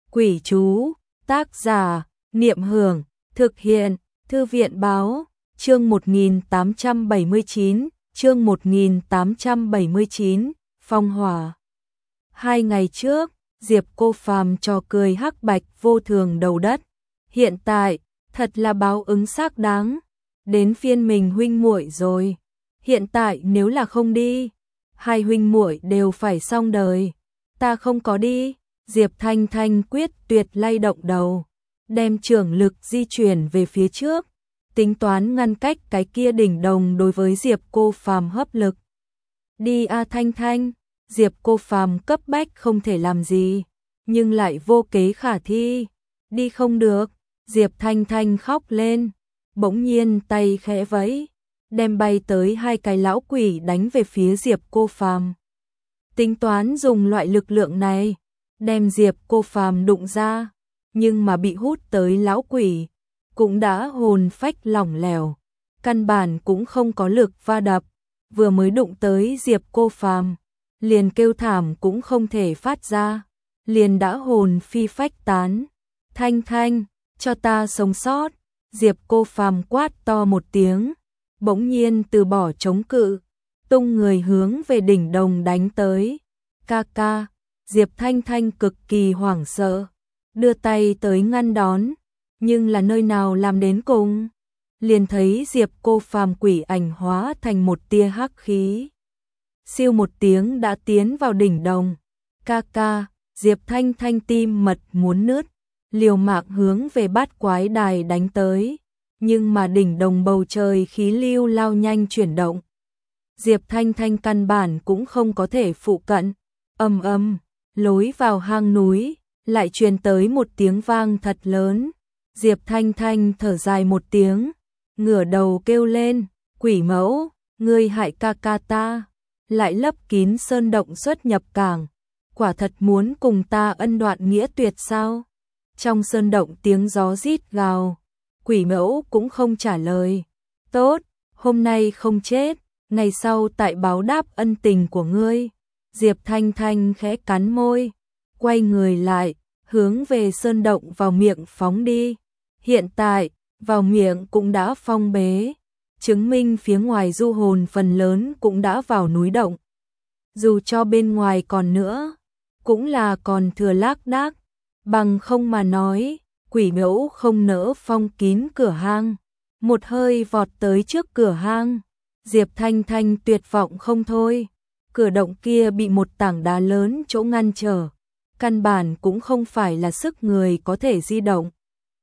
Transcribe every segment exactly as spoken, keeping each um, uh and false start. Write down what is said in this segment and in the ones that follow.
Quỷ chú, tác giả, Niệm Hưởng, thực hiện, Thư viện Báo, chương một nghìn tám trăm bảy mươi chín, chương một nghìn tám trăm bảy mươi chín, Phong Hỏa. Hai ngày trước, Diệp Cô Phàm trò cười hắc bạch vô thường đầu đất. Hiện tại, thật là báo ứng xác đáng. Đến phiên mình huynh muội rồi. Hiện tại nếu là không đi, hai huynh muội đều phải xong đời. Ta không có đi. Diệp Thanh Thanh quyết tuyệt lay động đầu, đem trưởng lực di chuyển về phía trước, tính toán ngăn cách cái kia đỉnh đồng đối với Diệp Cô Phàm hấp lực. Đi a Thanh Thanh, Diệp Cô Phàm cấp bách không thể làm gì, nhưng lại vô kế khả thi. Đi không được, Diệp Thanh Thanh khóc lên, bỗng nhiên tay khẽ vẫy, đem bay tới hai cái lão quỷ đánh về phía Diệp Cô Phàm. Tính toán dùng loại lực lượng này đem Diệp Cô Phàm đụng ra, nhưng mà bị hút tới lão quỷ, cũng đã hồn phách lỏng lẻo, căn bản cũng không có lực va đập, vừa mới đụng tới Diệp Cô Phàm, liền kêu thảm cũng không thể phát ra, liền đã hồn phi phách tán. Thanh Thanh, cho ta sống sót, Diệp Cô Phàm quát to một tiếng, bỗng nhiên từ bỏ chống cự, tung người hướng về đỉnh đồng đánh tới. Ca ca. Diệp Thanh Thanh cực kỳ hoảng sợ, đưa tay tới ngăn đón, nhưng là nơi nào làm đến cùng, liền thấy Diệp Cô Phàm quỷ ảnh hóa thành một tia hắc khí. Siêu một tiếng đã tiến vào đỉnh đồng. Ca ca, Diệp Thanh Thanh tim mật muốn nứt, liều mạng hướng về bát quái đài đánh tới, nhưng mà đỉnh đồng bầu trời khí lưu lao nhanh chuyển động. Diệp Thanh Thanh căn bản cũng không có thể phụ cận, ầm ầm. Lối vào hang núi, lại truyền tới một tiếng vang thật lớn. Diệp Thanh Thanh thở dài một tiếng, ngửa đầu kêu lên, quỷ mẫu, ngươi hại ca ca ta, lại lấp kín sơn động xuất nhập cảng, quả thật muốn cùng ta ân đoạn nghĩa tuyệt sao? Trong sơn động tiếng gió rít gào, quỷ mẫu cũng không trả lời. Tốt, hôm nay không chết, ngày sau tại báo đáp ân tình của ngươi. Diệp Thanh Thanh khẽ cắn môi, quay người lại, hướng về sơn động vào miệng phóng đi. Hiện tại, vào miệng cũng đã phong bế, chứng minh phía ngoài du hồn phần lớn cũng đã vào núi động. Dù cho bên ngoài còn nữa, cũng là còn thừa lác đác, bằng không mà nói, quỷ mẫu không nỡ phong kín cửa hang, một hơi vọt tới trước cửa hang. Diệp Thanh Thanh tuyệt vọng không thôi. Cửa động kia bị một tảng đá lớn chỗ ngăn trở, căn bản cũng không phải là sức người có thể di động.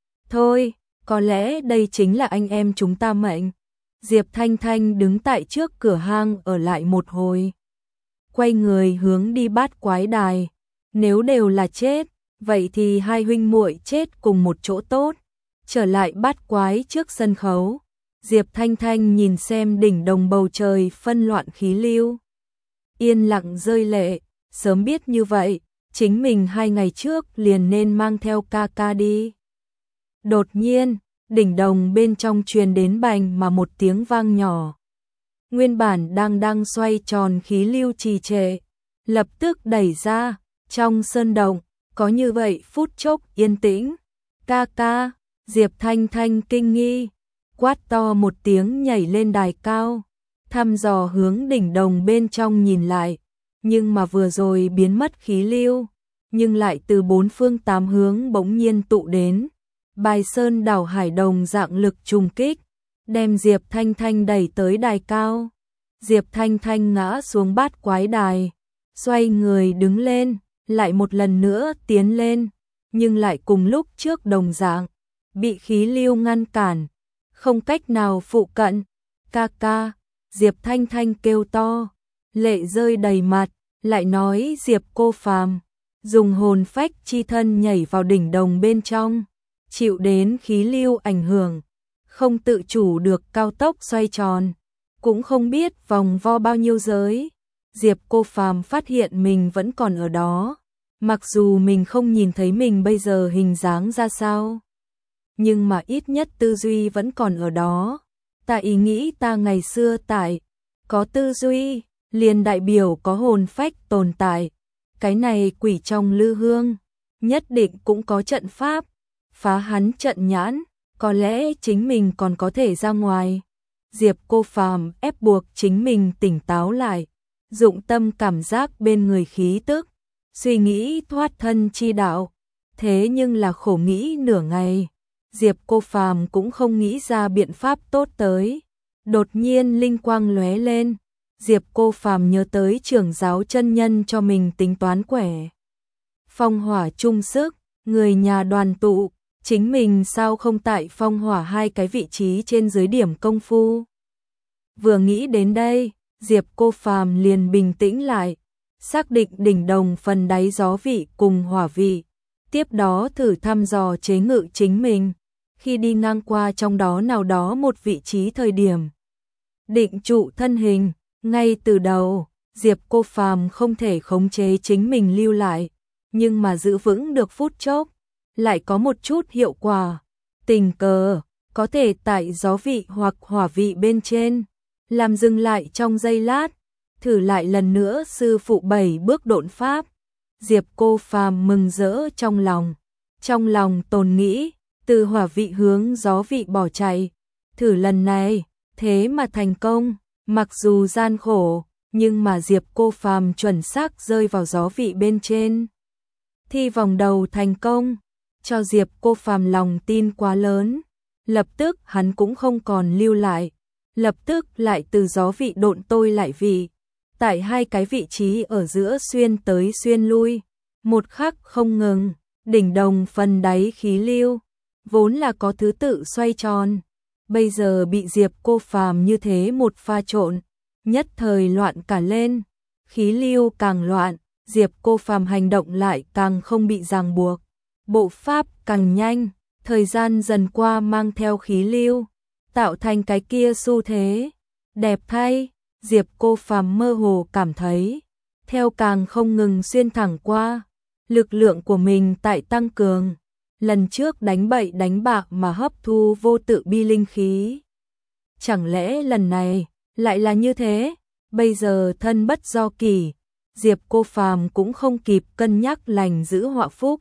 Thôi, có lẽ đây chính là anh em chúng ta mệnh. Diệp Thanh Thanh đứng tại trước cửa hang ở lại một hồi, quay người hướng đi bát quái đài. Nếu đều là chết, vậy thì hai huynh muội chết cùng một chỗ tốt. Trở lại bát quái trước sân khấu, Diệp Thanh Thanh nhìn xem đỉnh đồng bầu trời phân loạn khí lưu, yên lặng rơi lệ, sớm biết như vậy, chính mình hai ngày trước liền nên mang theo ca ca đi. Đột nhiên, đỉnh đồng bên trong truyền đến bành mà một tiếng vang nhỏ. Nguyên bản đang đang xoay tròn khí lưu trì trệ, lập tức đẩy ra, trong sơn động, có như vậy phút chốc yên tĩnh. Ca ca, Diệp Thanh Thanh kinh nghi, quát to một tiếng nhảy lên đài cao, thăm dò hướng đỉnh đồng bên trong nhìn lại, nhưng mà vừa rồi biến mất khí lưu, nhưng lại từ bốn phương tám hướng bỗng nhiên tụ đến, bài sơn đảo hải đồng dạng lực trùng kích, đem Diệp Thanh Thanh đẩy tới đài cao. Diệp Thanh Thanh ngã xuống bát quái đài, xoay người đứng lên, lại một lần nữa tiến lên, nhưng lại cùng lúc trước đồng dạng, bị khí lưu ngăn cản, không cách nào phụ cận. Ca ca, Diệp Thanh Thanh kêu to, lệ rơi đầy mặt, lại nói Diệp Cô Phàm dùng hồn phách chi thân nhảy vào đỉnh đồng bên trong, chịu đến khí lưu ảnh hưởng, không tự chủ được cao tốc xoay tròn, cũng không biết vòng vo bao nhiêu giới. Diệp Cô Phàm phát hiện mình vẫn còn ở đó, mặc dù mình không nhìn thấy mình bây giờ hình dáng ra sao, nhưng mà ít nhất tư duy vẫn còn ở đó. Ta ý nghĩ ta ngày xưa tại, có tư duy, liền đại biểu có hồn phách tồn tại. Cái này quỷ trong lư hương, nhất định cũng có trận pháp, phá hắn trận nhãn, có lẽ chính mình còn có thể ra ngoài. Diệp Cô Phàm ép buộc chính mình tỉnh táo lại, dụng tâm cảm giác bên người khí tức, suy nghĩ thoát thân chi đạo, thế nhưng là khổ nghĩ nửa ngày. Diệp Cô Phàm cũng không nghĩ ra biện pháp tốt tới. Đột nhiên linh quang lóe lên, Diệp Cô Phàm nhớ tới trưởng giáo chân nhân cho mình tính toán quẻ. Phong hỏa chung sức, người nhà đoàn tụ, chính mình sao không tại phong hỏa hai cái vị trí trên dưới điểm công phu. Vừa nghĩ đến đây, Diệp Cô Phàm liền bình tĩnh lại, xác định đỉnh đồng phần đáy gió vị cùng hỏa vị, tiếp đó thử thăm dò chế ngự chính mình. Khi đi ngang qua trong đó nào đó một vị trí thời điểm, định trụ thân hình, ngay từ đầu, Diệp Cô Phàm không thể khống chế chính mình lưu lại, nhưng mà giữ vững được phút chốc, lại có một chút hiệu quả. Tình cờ, có thể tại gió vị hoặc hỏa vị bên trên, làm dừng lại trong giây lát, thử lại lần nữa sư phụ bảy bước độn pháp. Diệp Cô Phàm mừng rỡ trong lòng, trong lòng tồn nghĩ, từ hỏa vị hướng gió vị bỏ chạy, thử lần này, thế mà thành công, mặc dù gian khổ, nhưng mà Diệp Cô Phàm chuẩn xác rơi vào gió vị bên trên. Thi vòng đầu thành công, cho Diệp Cô Phàm lòng tin quá lớn, lập tức hắn cũng không còn lưu lại, lập tức lại từ gió vị độn tôi lại vị, tại hai cái vị trí ở giữa xuyên tới xuyên lui, một khắc không ngừng, đỉnh đồng phần đáy khí lưu, vốn là có thứ tự xoay tròn, bây giờ bị Diệp Cô Phàm như thế một pha trộn, nhất thời loạn cả lên, khí lưu càng loạn, Diệp Cô Phàm hành động lại càng không bị ràng buộc, bộ pháp càng nhanh, thời gian dần qua mang theo khí lưu, tạo thành cái kia xu thế, đẹp thay, Diệp Cô Phàm mơ hồ cảm thấy, theo càng không ngừng xuyên thẳng qua, lực lượng của mình tại tăng cường, lần trước đánh bậy đánh bạ mà hấp thu vô tự bi linh khí. Chẳng lẽ lần này lại là như thế? Bây giờ thân bất do kỳ, Diệp Cô Phàm cũng không kịp cân nhắc lành giữ họa phúc.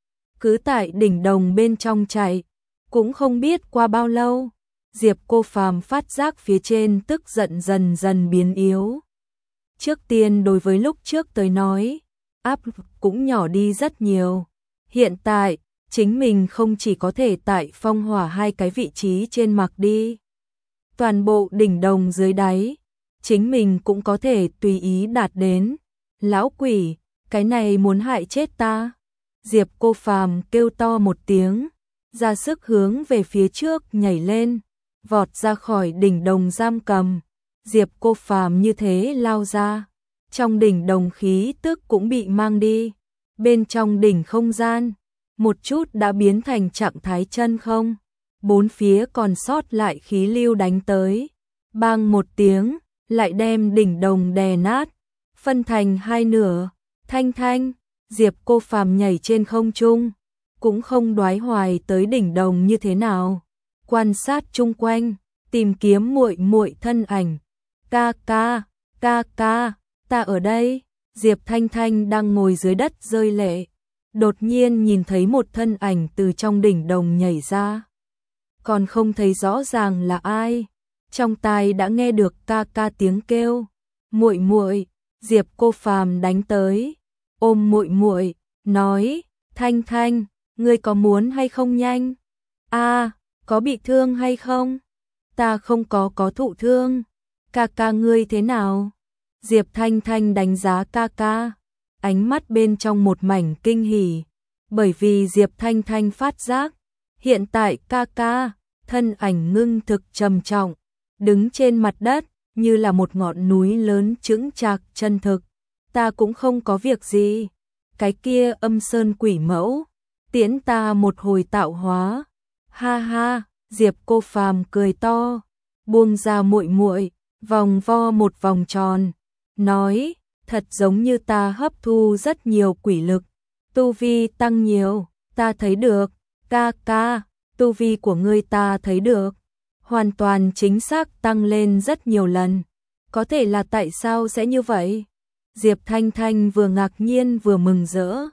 Cứ tại đỉnh đồng bên trong chạy, cũng không biết qua bao lâu, Diệp Cô Phàm phát giác phía trên tức giận dần dần biến yếu. Trước tiên đối với lúc trước tới nói, áp cũng nhỏ đi rất nhiều. Hiện tại, chính mình không chỉ có thể tại phong hỏa hai cái vị trí trên mặc đi. Toàn bộ đỉnh đồng dưới đáy, chính mình cũng có thể tùy ý đạt đến. Lão quỷ, cái này muốn hại chết ta. Diệp Cô Phàm kêu to một tiếng, ra sức hướng về phía trước nhảy lên, vọt ra khỏi đỉnh đồng giam cầm. Diệp Cô Phàm như thế lao ra, trong đỉnh đồng khí tức cũng bị mang đi. Bên trong đỉnh không gian, một chút đã biến thành trạng thái chân không. Bốn phía còn sót lại khí lưu đánh tới, bang một tiếng, lại đem đỉnh đồng đè nát, phân thành hai nửa. Thanh thanh, Diệp Cô Phàm nhảy trên không trung, cũng không đoái hoài tới đỉnh đồng như thế nào, quan sát chung quanh, tìm kiếm muội muội thân ảnh. Ca ca, ca ca, ta ở đây. Diệp Thanh Thanh đang ngồi dưới đất rơi lệ, đột nhiên nhìn thấy một thân ảnh từ trong đỉnh đồng nhảy ra, còn không thấy rõ ràng là ai, trong tai đã nghe được ca ca tiếng kêu, muội muội. Diệp Cô Phàm đánh tới, ôm muội muội, nói, Thanh Thanh, ngươi có muốn hay không nhanh? A, à, có bị thương hay không? Ta không có có thụ thương. Ca ca ngươi thế nào? Diệp Thanh Thanh đánh giá ca ca, ánh mắt bên trong một mảnh kinh hỉ, bởi vì Diệp Thanh Thanh phát giác, hiện tại ca ca, thân ảnh ngưng thực trầm trọng, đứng trên mặt đất, như là một ngọn núi lớn chững chạc chân thực. Ta cũng không có việc gì, cái kia âm sơn quỷ mẫu, tiễn ta một hồi tạo hóa. Ha ha, Diệp Cô Phàm cười to, buông ra muội muội, vòng vo một vòng tròn, nói, thật giống như ta hấp thu rất nhiều quỷ lực, tu vi tăng nhiều, ta thấy được, ca ca, tu vi của ngươi ta thấy được, hoàn toàn chính xác tăng lên rất nhiều lần, có thể là tại sao sẽ như vậy? Diệp Thanh Thanh vừa ngạc nhiên vừa mừng rỡ,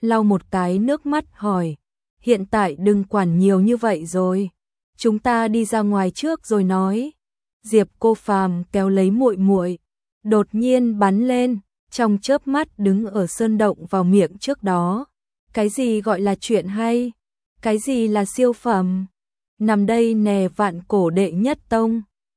lau một cái nước mắt hỏi, hiện tại đừng quản nhiều như vậy rồi, chúng ta đi ra ngoài trước rồi nói. Diệp Cô Phàm kéo lấy muội muội, đột nhiên bắn lên, trong chớp mắt đứng ở sơn động vào miệng trước đó. Cái gì gọi là chuyện hay? Cái gì là siêu phẩm? Nằm đây nè vạn cổ đệ nhất tông.